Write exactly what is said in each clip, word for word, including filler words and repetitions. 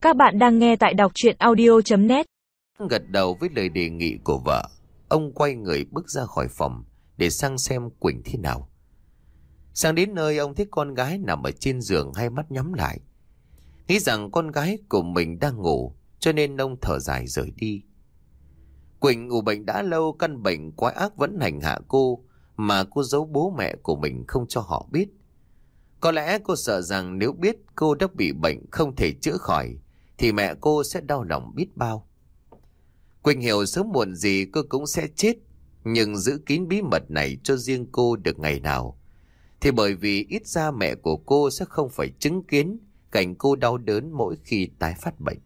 Các bạn đang nghe tại đọc truyện audio chấm net. Gật đầu với lời đề nghị của vợ, ông quay người bước ra khỏi phòng để sang xem Quỳnh thế nào. Sang đến nơi, ông thấy con gái nằm ở trên giường, hai mắt nhắm lại. Nghĩ rằng con gái của mình đang ngủ, cho nên ông thở dài rời đi. Quỳnh ngủ bệnh đã lâu, căn bệnh quái ác vẫn hành hạ cô, mà cô giấu bố mẹ của mình không cho họ biết. Có lẽ cô sợ rằng nếu biết cô đã bị bệnh không thể chữa khỏi, thì mẹ cô sẽ đau lòng biết bao. Quỳnh hiểu sớm muộn gì cô cũng sẽ chết, nhưng giữ kín bí mật này cho riêng cô được ngày nào, thì bởi vì ít ra mẹ của cô sẽ không phải chứng kiến cảnh cô đau đớn mỗi khi tái phát bệnh.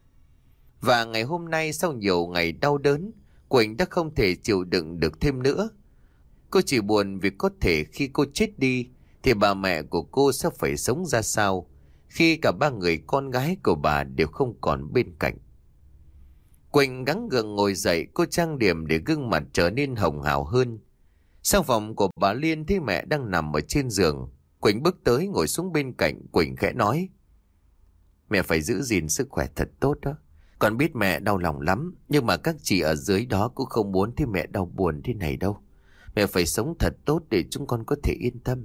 Và ngày hôm nay, sau nhiều ngày đau đớn, Quỳnh đã không thể chịu đựng được thêm nữa. Cô chỉ buồn vì có thể khi cô chết đi thì bà mẹ của cô sẽ phải sống ra sao khi cả ba người con gái của bà đều không còn bên cạnh. Quỳnh gắng gượng ngồi dậy, cô trang điểm để gương mặt trở nên hồng hào hơn. Sang phòng của bà Liên thấy mẹ đang nằm ở trên giường, Quỳnh bước tới ngồi xuống bên cạnh. Quỳnh khẽ nói: "Mẹ phải giữ gìn sức khỏe thật tốt đó. Con biết mẹ đau lòng lắm, nhưng mà các chị ở dưới đó cũng không muốn thấy mẹ đau buồn thế này đâu. Mẹ phải sống thật tốt để chúng con có thể yên tâm."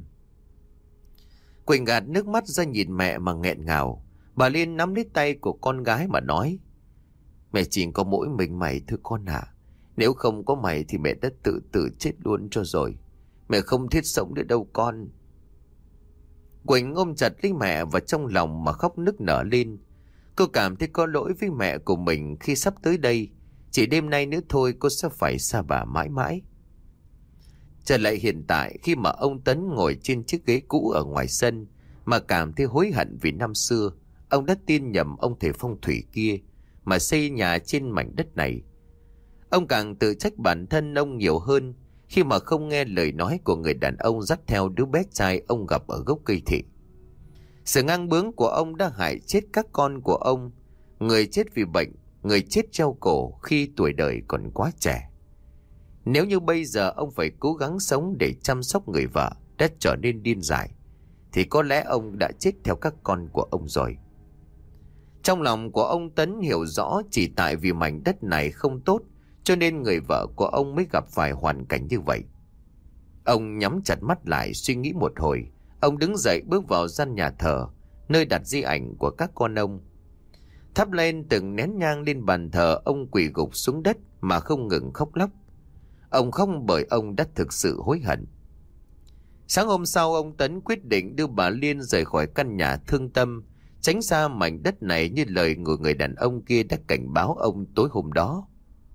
Quỳnh gạt nước mắt ra nhìn mẹ mà nghẹn ngào. Bà Liên nắm lấy tay của con gái mà nói: "Mẹ chỉ có mỗi mình mày thôi con ạ. À. Nếu không có mày thì mẹ đã tự tử chết luôn cho rồi. Mẹ không thiết sống nữa đâu con." Quỳnh ôm chặt lấy mẹ và trong lòng mà khóc nức nở lên. Cô cảm thấy có lỗi với mẹ của mình khi sắp tới đây, chỉ đêm nay nữa thôi cô sẽ phải xa bà mãi mãi. Trở lại hiện tại, khi mà ông Tấn ngồi trên chiếc ghế cũ ở ngoài sân mà cảm thấy hối hận vì năm xưa ông đã tin nhầm ông thầy phong thủy kia mà xây nhà trên mảnh đất này. Ông càng tự trách bản thân ông nhiều hơn khi mà không nghe lời nói của người đàn ông dắt theo đứa bé trai ông gặp ở gốc cây thị. Sự ngang bướng của ông đã hại chết các con của ông, người chết vì bệnh, người chết treo cổ khi tuổi đời còn quá trẻ. Nếu như bây giờ ông phải cố gắng sống để chăm sóc người vợ đã trở nên điên dại, thì có lẽ ông đã chết theo các con của ông rồi. Trong lòng của ông Tấn hiểu rõ chỉ tại vì mảnh đất này không tốt, cho nên người vợ của ông mới gặp phải hoàn cảnh như vậy. Ông nhắm chặt mắt lại suy nghĩ một hồi. Ông đứng dậy bước vào gian nhà thờ, nơi đặt di ảnh của các con ông. Thắp lên từng nén nhang lên bàn thờ, ông quỳ gục xuống đất mà không ngừng khóc lóc. Ông khóc bởi ông đã thực sự hối hận. Sáng hôm sau, ông Tấn quyết định đưa bà Liên rời khỏi căn nhà thương tâm, tránh xa mảnh đất này như lời của người đàn ông kia đã cảnh báo ông tối hôm đó.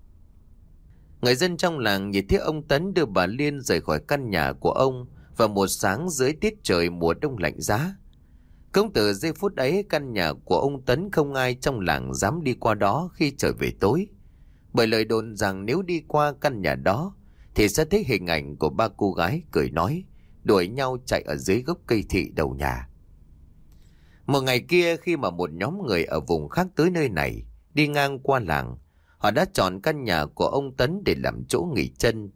Người dân trong làng nhìn thấy ông Tấn đưa bà Liên rời khỏi căn nhà của ông vào một sáng dưới tiết trời mùa đông lạnh giá. Cũng từ giây phút ấy, căn nhà của ông Tấn không ai trong làng dám đi qua đó khi trời về tối, bởi lời đồn rằng nếu đi qua căn nhà đó thì sẽ thấy hình ảnh của ba cô gái cười nói, đuổi nhau chạy ở dưới gốc cây thị đầu nhà. Một ngày kia, khi mà một nhóm người ở vùng khác tới nơi này đi ngang qua làng, họ đã chọn căn nhà của ông Tấn để làm chỗ nghỉ chân.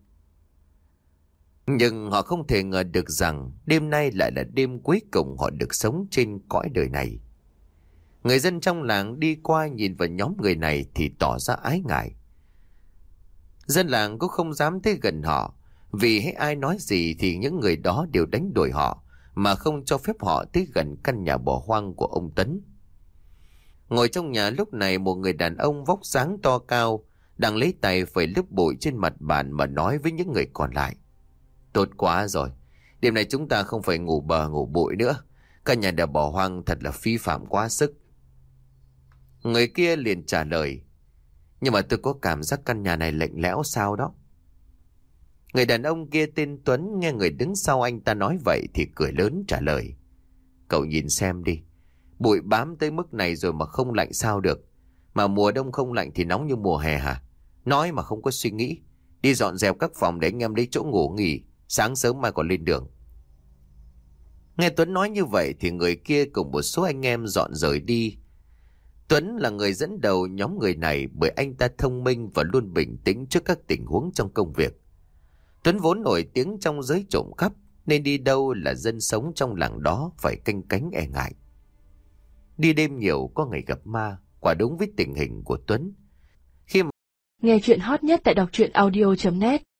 Nhưng họ không thể ngờ được rằng đêm nay lại là đêm cuối cùng họ được sống trên cõi đời này. Người dân trong làng đi qua nhìn vào nhóm người này thì tỏ ra ái ngại. Dân làng cũng không dám tới gần họ, vì hết ai nói gì thì những người đó đều đánh đuổi họ mà không cho phép họ tới gần căn nhà bỏ hoang của ông Tấn. Ngồi trong nhà lúc này, một người đàn ông vóc dáng to cao đang lấy tay phẩy lớp bụi trên mặt bàn mà nói với những người còn lại: "Tốt quá rồi, đêm nay chúng ta không phải ngủ bờ ngủ bụi nữa. Căn nhà đã bỏ hoang thật là phí phạm quá sức." Người kia liền trả lời: "Nhưng mà tôi có cảm giác căn nhà này lạnh lẽo sao đó." Người đàn ông kia tên Tuấn nghe người đứng sau anh ta nói vậy thì cười lớn trả lời: "Cậu nhìn xem đi, bụi bám tới mức này rồi mà không lạnh sao được. Mà mùa đông không lạnh thì nóng như mùa hè hả? Nói mà không có suy nghĩ. Đi dọn dẹp các phòng để anh em lấy chỗ ngủ nghỉ, sáng sớm mai còn lên đường." Nghe Tuấn nói như vậy thì người kia cùng một số anh em dọn rời đi. Tuấn là người dẫn đầu nhóm người này bởi anh ta thông minh và luôn bình tĩnh trước các tình huống trong công việc. Tuấn vốn nổi tiếng trong giới trộm cắp, nên đi đâu là dân sống trong làng đó phải canh cánh e ngại. Đi đêm nhiều có ngày gặp ma, quả đúng với tình hình của Tuấn. Nghe chuyện hot nhất tại đọc truyện audio chấm net